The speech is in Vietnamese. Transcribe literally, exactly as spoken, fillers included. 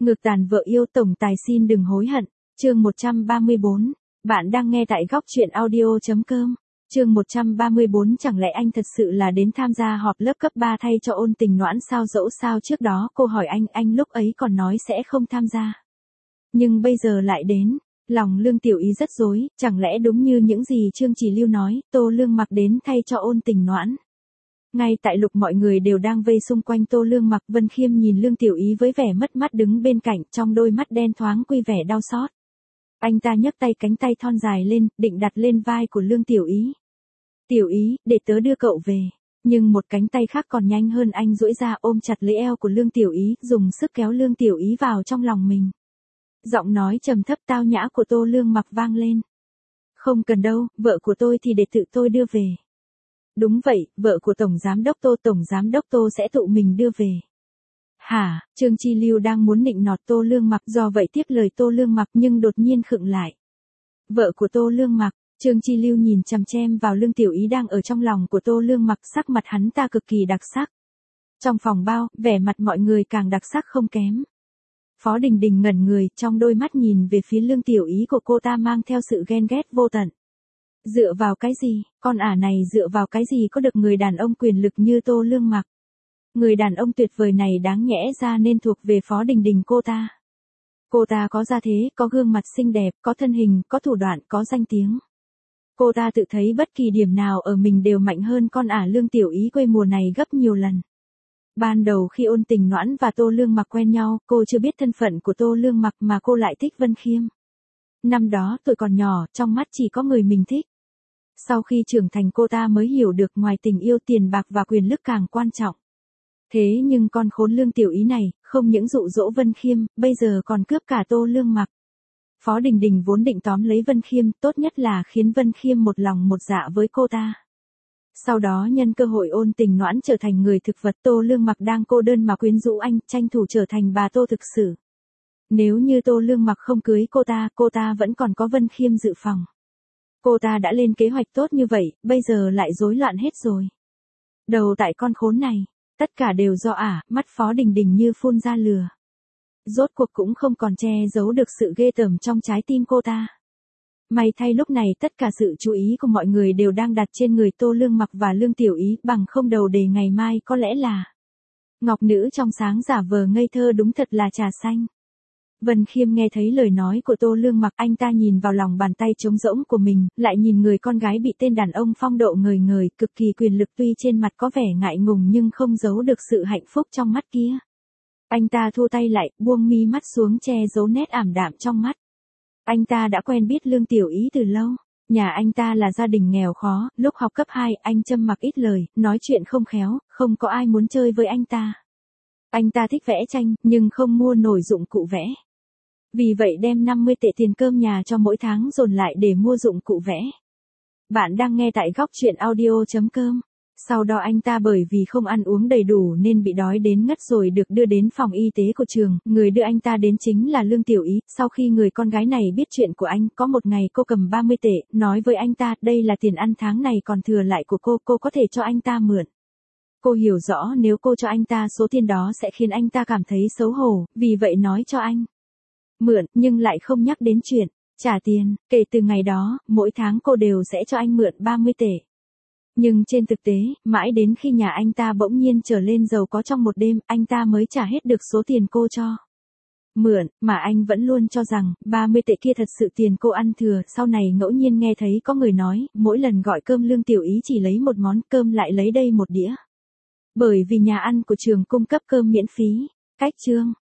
Ngược tàn vợ yêu tổng tài xin đừng hối hận. Chương một trăm ba mươi bốn. Bạn đang nghe tại góc truyện audio.com. Chương một trăm ba mươi bốn. Chẳng lẽ anh thật sự là đến tham gia họp lớp cấp ba thay cho Ôn Tình Noãn sao? Dẫu sao trước đó cô hỏi anh, anh lúc ấy còn nói sẽ không tham gia. Nhưng bây giờ lại đến. Lòng Lương Tiểu Ý rất rối, chẳng lẽ đúng như những gì Trương Chỉ Lưu nói, Tô Lương Mặc đến thay cho Ôn Tình Noãn. Ngay tại lúc mọi người đều đang vây xung quanh Tô Lương Mặc, Vân Khiêm nhìn Lương Tiểu Ý với vẻ mất mát đứng bên cạnh, trong đôi mắt đen thoáng quy vẻ đau xót. Anh ta nhấc tay, cánh tay thon dài lên, định đặt lên vai của Lương Tiểu Ý. Tiểu Ý, để tớ đưa cậu về. Nhưng một cánh tay khác còn nhanh hơn, anh duỗi ra ôm chặt lấy eo của Lương Tiểu Ý, dùng sức kéo Lương Tiểu Ý vào trong lòng mình. Giọng nói trầm thấp tao nhã của Tô Lương Mặc vang lên. Không cần đâu, vợ của tôi thì để tự tôi đưa về. Đúng vậy, vợ của Tổng Giám đốc Tô, Tổng Giám đốc Tô sẽ tự mình đưa về. Hả? Trương Chi Lưu đang muốn nịnh nọt Tô Lương Mặc, do vậy tiếp lời Tô Lương Mặc nhưng đột nhiên khựng lại. Vợ của Tô Lương Mặc? Trương Chi Lưu nhìn chằm chằm vào Lương Tiểu Ý đang ở trong lòng của Tô Lương Mặc, sắc mặt hắn ta cực kỳ đặc sắc. Trong phòng bao, vẻ mặt mọi người càng đặc sắc không kém. Phó Đình Đình ngẩn người, trong đôi mắt nhìn về phía Lương Tiểu Ý của cô ta mang theo sự ghen ghét vô tận. Dựa vào cái gì, con ả này dựa vào cái gì có được người đàn ông quyền lực như Tô Lương Mặc? Người đàn ông tuyệt vời này đáng nhẽ ra nên thuộc về Phó Đình Đình cô ta. Cô ta có gia thế, có gương mặt xinh đẹp, có thân hình, có thủ đoạn, có danh tiếng. Cô ta tự thấy bất kỳ điểm nào ở mình đều mạnh hơn con ả Lương Tiểu Ý quê mùa này gấp nhiều lần. Ban đầu khi Ôn Tình Noãn và Tô Lương Mặc quen nhau, cô chưa biết thân phận của Tô Lương Mặc mà cô lại thích Vân Khiêm. Năm đó tuổi còn nhỏ, trong mắt chỉ có người mình thích. Sau khi trưởng thành cô ta mới hiểu được ngoài tình yêu, tiền bạc và quyền lực càng quan trọng. Thế nhưng con khốn Lương Tiểu Ý này, không những dụ dỗ Vân Khiêm, bây giờ còn cướp cả Tô Lương Mặc. Phó Đình Đình vốn định tóm lấy Vân Khiêm, tốt nhất là khiến Vân Khiêm một lòng một dạ với cô ta. Sau đó nhân cơ hội Ôn Tình Noãn trở thành người thực vật, Tô Lương Mặc đang cô đơn mà quyến rũ anh, tranh thủ trở thành bà Tô thực sự. Nếu như Tô Lương Mặc không cưới cô ta, cô ta vẫn còn có Vân Khiêm dự phòng. Cô ta đã lên kế hoạch tốt như vậy, bây giờ lại rối loạn hết rồi. Đầu tại con khốn này, tất cả đều do ả, mắt Phó Đình Đình như phun ra lửa. Rốt cuộc cũng không còn che giấu được sự ghê tởm trong trái tim cô ta. May thay lúc này tất cả sự chú ý của mọi người đều đang đặt trên người Tô Lương Mặc và Lương Tiểu Ý, bằng không đầu đề ngày mai có lẽ là ngọc nữ trong sáng giả vờ ngây thơ đúng thật là trà xanh. Vân Khiêm nghe thấy lời nói của Tô Lương Mặc, anh ta nhìn vào lòng bàn tay trống rỗng của mình, lại nhìn người con gái bị tên đàn ông phong độ ngời ngời, cực kỳ quyền lực, tuy trên mặt có vẻ ngại ngùng nhưng không giấu được sự hạnh phúc trong mắt kia. Anh ta thu tay lại, buông mi mắt xuống che giấu nét ảm đạm trong mắt. Anh ta đã quen biết Lương Tiểu Ý từ lâu. Nhà anh ta là gia đình nghèo khó, lúc học cấp hai, anh Trâm mặc ít lời, nói chuyện không khéo, không có ai muốn chơi với anh ta. Anh ta thích vẽ tranh, nhưng không mua nổi dụng cụ vẽ. Vì vậy đem năm mươi tệ tiền cơm nhà cho mỗi tháng dồn lại để mua dụng cụ vẽ. Bạn đang nghe tại góc truyện audio.com. Sau đó anh ta bởi vì không ăn uống đầy đủ nên bị đói đến ngất rồi được đưa đến phòng y tế của trường, người đưa anh ta đến chính là Lương Tiểu Ý. Sau khi người con gái này biết chuyện của anh, có một ngày cô cầm ba mươi tệ, nói với anh ta, đây là tiền ăn tháng này còn thừa lại của cô, cô có thể cho anh ta mượn. Cô hiểu rõ nếu cô cho anh ta số tiền đó sẽ khiến anh ta cảm thấy xấu hổ, vì vậy nói cho anh mượn, nhưng lại không nhắc đến chuyện trả tiền. Kể từ ngày đó, mỗi tháng cô đều sẽ cho anh mượn ba mươi tệ. Nhưng trên thực tế, mãi đến khi nhà anh ta bỗng nhiên trở lên giàu có trong một đêm, anh ta mới trả hết được số tiền cô cho mượn, mà anh vẫn luôn cho rằng ba mươi tệ kia thật sự tiền cô ăn thừa. Sau này ngẫu nhiên nghe thấy có người nói, mỗi lần gọi cơm Lương Tiểu Ý chỉ lấy một món cơm lại lấy đây một đĩa. Bởi vì nhà ăn của trường cung cấp cơm miễn phí. Cách chương